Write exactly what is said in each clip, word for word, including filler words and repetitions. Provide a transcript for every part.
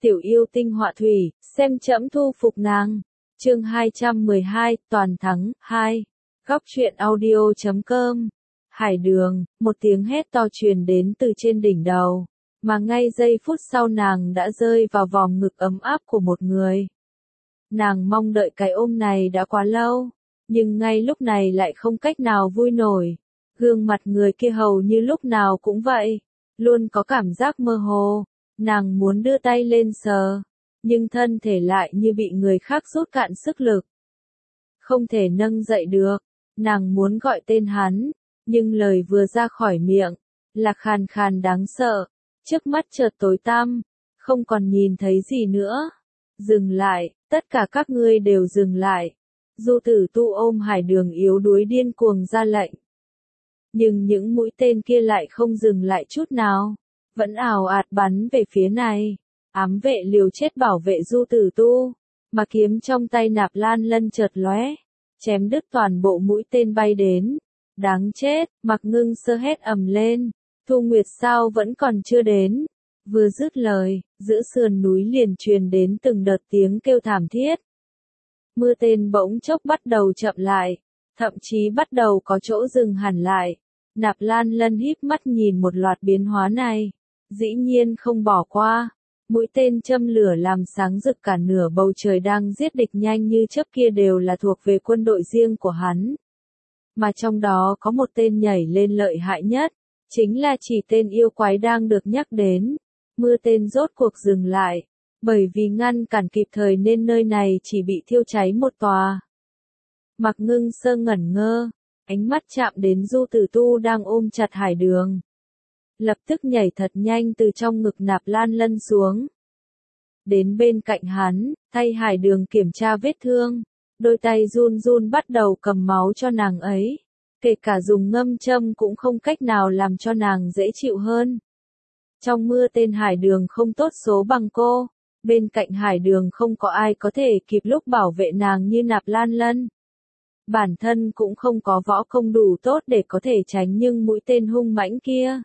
tiểu yêu tinh họa thủy, xem trẫm thu phục nàng. Chương hai trăm mười hai, toàn thắng, hai. Góc truyện audio chấm com. Hải đường, một tiếng hét to truyền đến từ trên đỉnh đầu, mà ngay giây phút sau nàng đã rơi vào vòng ngực ấm áp của một người. Nàng mong đợi cái ôm này đã quá lâu, nhưng ngay lúc này lại không cách nào vui nổi. Gương mặt người kia hầu như lúc nào cũng vậy, luôn có cảm giác mơ hồ. Nàng muốn đưa tay lên sờ, nhưng thân thể lại như bị người khác rút cạn sức lực. Không thể nâng dậy được, nàng muốn gọi tên hắn, nhưng lời vừa ra khỏi miệng, là khàn khàn đáng sợ. Trước mắt chợt tối tăm, không còn nhìn thấy gì nữa. Dừng lại, tất cả các ngươi đều dừng lại. Du Tử Tu ôm Hải Đường yếu đuối điên cuồng ra lệnh. Nhưng những mũi tên kia lại không dừng lại chút nào, vẫn ào ạt bắn về phía này. Ám vệ liều chết bảo vệ Du Tử Tu, mà kiếm trong tay Nạp Lan Lân chợt lóe, chém đứt toàn bộ mũi tên bay đến. Đáng chết, Mạc Ngưng Sơ hét ầm lên, Thu Nguyệt sao vẫn còn chưa đến. Vừa dứt lời, giữa sườn núi liền truyền đến từng đợt tiếng kêu thảm thiết. Mưa tên bỗng chốc bắt đầu chậm lại, thậm chí bắt đầu có chỗ dừng hẳn lại. Nạp Lan Lân híp mắt nhìn một loạt biến hóa này, dĩ nhiên không bỏ qua. Mũi tên châm lửa làm sáng rực cả nửa bầu trời đang giết địch nhanh như chớp kia đều là thuộc về quân đội riêng của hắn. Mà trong đó có một tên nhảy lên lợi hại nhất, chính là chỉ tên yêu quái đang được nhắc đến. Mưa tên rốt cuộc dừng lại, bởi vì ngăn cản kịp thời nên nơi này chỉ bị thiêu cháy một tòa. Mạc Ngưng Sơ ngẩn ngơ, ánh mắt chạm đến Du Tử Tu đang ôm chặt Hải Đường. Lập tức nhảy thật nhanh từ trong ngực Nạp Lan Lân xuống. Đến bên cạnh hắn, thay Hải Đường kiểm tra vết thương, đôi tay run run bắt đầu cầm máu cho nàng ấy. Kể cả dùng ngâm châm cũng không cách nào làm cho nàng dễ chịu hơn. Trong mưa tên Hải Đường không tốt số bằng cô, bên cạnh Hải Đường không có ai có thể kịp lúc bảo vệ nàng như Nạp Lan Lân. Bản thân cũng không có võ công đủ tốt để có thể tránh nhưng mũi tên hung mãnh kia.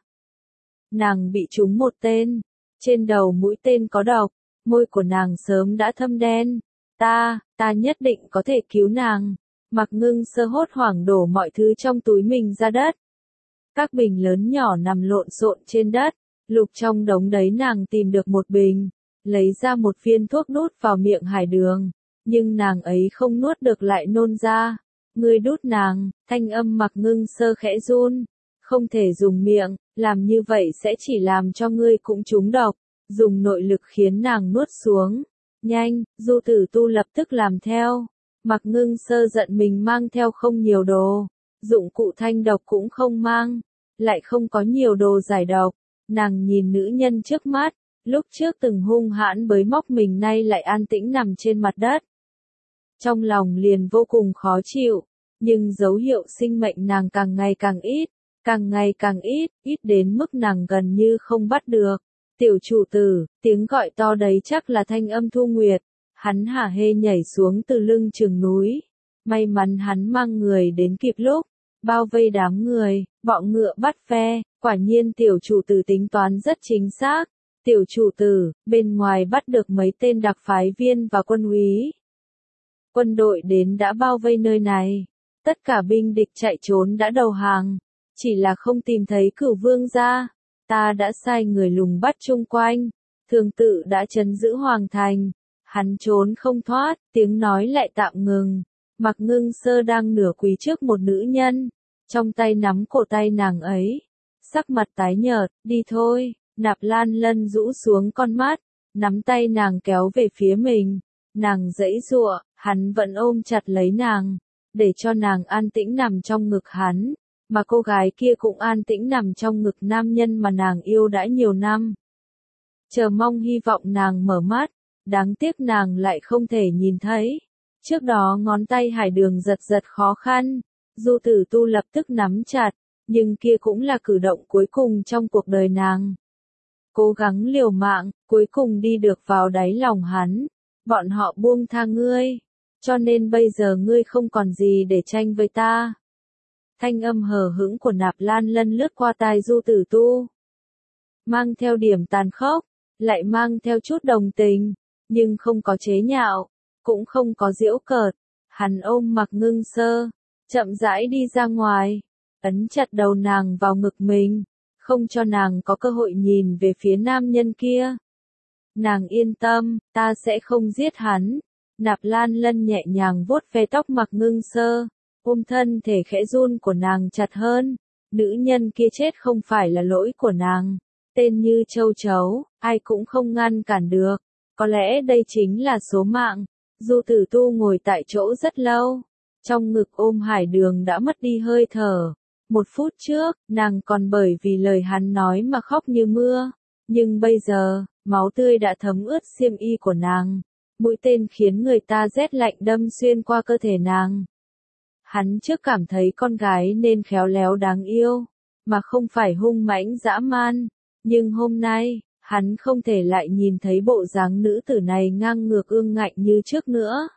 Nàng bị trúng một tên, trên đầu mũi tên có độc, môi của nàng sớm đã thâm đen. Ta, ta nhất định có thể cứu nàng. Mạc Ngưng Sơ hốt hoảng đổ mọi thứ trong túi mình ra đất. Các bình lớn nhỏ nằm lộn xộn trên đất, lục trong đống đấy nàng tìm được một bình, lấy ra một viên thuốc đút vào miệng Hải Đường, nhưng nàng ấy không nuốt được lại nôn ra. Ngươi đút nàng, thanh âm Mạc Ngưng Sơ khẽ run, không thể dùng miệng, làm như vậy sẽ chỉ làm cho ngươi cũng trúng độc, dùng nội lực khiến nàng nuốt xuống. Nhanh, Du Tử Tu lập tức làm theo. Mạc Ngưng Sơ giận mình mang theo không nhiều đồ, dụng cụ thanh độc cũng không mang, lại không có nhiều đồ giải độc. Nàng nhìn nữ nhân trước mắt, lúc trước từng hung hãn bới móc mình nay lại an tĩnh nằm trên mặt đất. Trong lòng liền vô cùng khó chịu, nhưng dấu hiệu sinh mệnh nàng càng ngày càng ít, càng ngày càng ít, ít đến mức nàng gần như không bắt được. Tiểu chủ tử, tiếng gọi to đấy chắc là thanh âm Thu Nguyệt. Hắn hả hê nhảy xuống từ lưng chừng núi. May mắn hắn mang người đến kịp lúc, bao vây đám người, bọ ngựa bắt ve. Quả nhiên tiểu chủ tử tính toán rất chính xác. Tiểu chủ tử, bên ngoài bắt được mấy tên đặc phái viên và quân úy. Quân đội đến đã bao vây nơi này. Tất cả binh địch chạy trốn đã đầu hàng. Chỉ là không tìm thấy Cửu Vương gia. Ta đã sai người lùng bắt chung quanh. Thường tự đã trấn giữ hoàng thành. Hắn trốn không thoát, tiếng nói lại tạm ngừng. Mạc Ngưng Sơ đang nửa quỳ trước một nữ nhân, trong tay nắm cổ tay nàng ấy. Sắc mặt tái nhợt, đi thôi. Nạp Lan Lân rũ xuống con mắt, nắm tay nàng kéo về phía mình. Nàng giãy giụa, hắn vẫn ôm chặt lấy nàng, để cho nàng an tĩnh nằm trong ngực hắn, mà cô gái kia cũng an tĩnh nằm trong ngực nam nhân mà nàng yêu đã nhiều năm. Chờ mong hy vọng nàng mở mắt, đáng tiếc nàng lại không thể nhìn thấy. Trước đó ngón tay Hải Đường giật giật khó khăn, Du Tử Tu lập tức nắm chặt, nhưng kia cũng là cử động cuối cùng trong cuộc đời nàng. Cố gắng liều mạng, cuối cùng đi được vào đáy lòng hắn. Bọn họ buông tha ngươi, cho nên bây giờ ngươi không còn gì để tranh với ta. Thanh âm hờ hững của Nạp Lan Lân lướt qua tai Du Tử Tu, mang theo điểm tàn khốc. lại mang theo chút đồng tình, nhưng không có chế nhạo, cũng không có giễu cợt. Hắn ôm Mạc Ngưng Sơ, chậm rãi đi ra ngoài, ấn chặt đầu nàng vào ngực mình, không cho nàng có cơ hội nhìn về phía nam nhân kia. Nàng yên tâm, ta sẽ không giết hắn. Nạp Lan Lân nhẹ nhàng vuốt ve tóc Mạc Ngưng Sơ, ôm thân thể khẽ run của nàng chặt hơn. Nữ nhân kia chết không phải là lỗi của nàng. Tên như châu chấu, ai cũng không ngăn cản được. Có lẽ đây chính là số mạng. Du Tử Tu ngồi tại chỗ rất lâu. Trong ngực ôm Hải Đường đã mất đi hơi thở. Một phút trước, nàng còn bởi vì lời hắn nói mà khóc như mưa. Nhưng bây giờ, máu tươi đã thấm ướt xiêm y của nàng. Mũi tên khiến người ta rét lạnh đâm xuyên qua cơ thể nàng. Hắn trước cảm thấy con gái nên khéo léo đáng yêu, mà không phải hung mãnh dã man. Nhưng hôm nay, hắn không thể lại nhìn thấy bộ dáng nữ tử này ngang ngược ương ngạnh như trước nữa.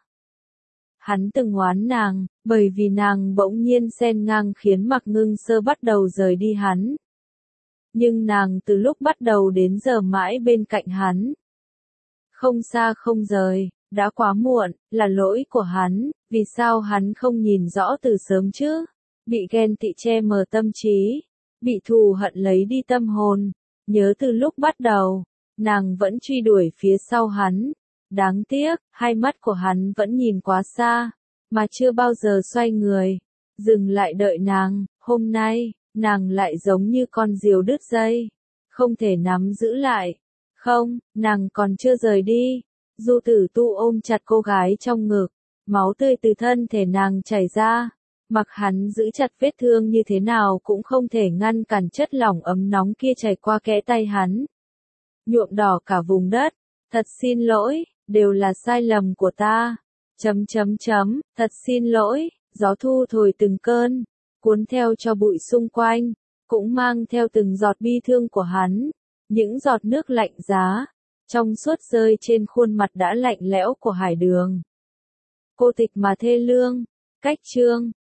Hắn từng oán nàng, bởi vì nàng bỗng nhiên xen ngang khiến Mạc Ngưng Sơ bắt đầu rời đi hắn. Nhưng nàng từ lúc bắt đầu đến giờ mãi bên cạnh hắn. Không xa không rời, đã quá muộn, là lỗi của hắn, vì sao hắn không nhìn rõ từ sớm chứ? Bị ghen tị che mờ tâm trí, bị thù hận lấy đi tâm hồn. Nhớ từ lúc bắt đầu, nàng vẫn truy đuổi phía sau hắn. Đáng tiếc, hai mắt của hắn vẫn nhìn quá xa, mà chưa bao giờ xoay người, dừng lại đợi nàng. Hôm nay, nàng lại giống như con diều đứt dây, không thể nắm giữ lại. Không, nàng còn chưa rời đi. Du Tử Tu ôm chặt cô gái trong ngực, máu tươi từ thân thể nàng chảy ra. Mặc hắn giữ chặt vết thương như thế nào cũng không thể ngăn cản chất lỏng ấm nóng kia chảy qua kẽ tay hắn. Nhuộm đỏ cả vùng đất. Thật xin lỗi, đều là sai lầm của ta. Chấm chấm chấm, thật xin lỗi. Gió thu thổi từng cơn, cuốn theo cho bụi xung quanh, cũng mang theo từng giọt bi thương của hắn. Những giọt nước lạnh giá, trong suốt rơi trên khuôn mặt đã lạnh lẽo của Hải Đường. Cô tịch mà thê lương. Cách chương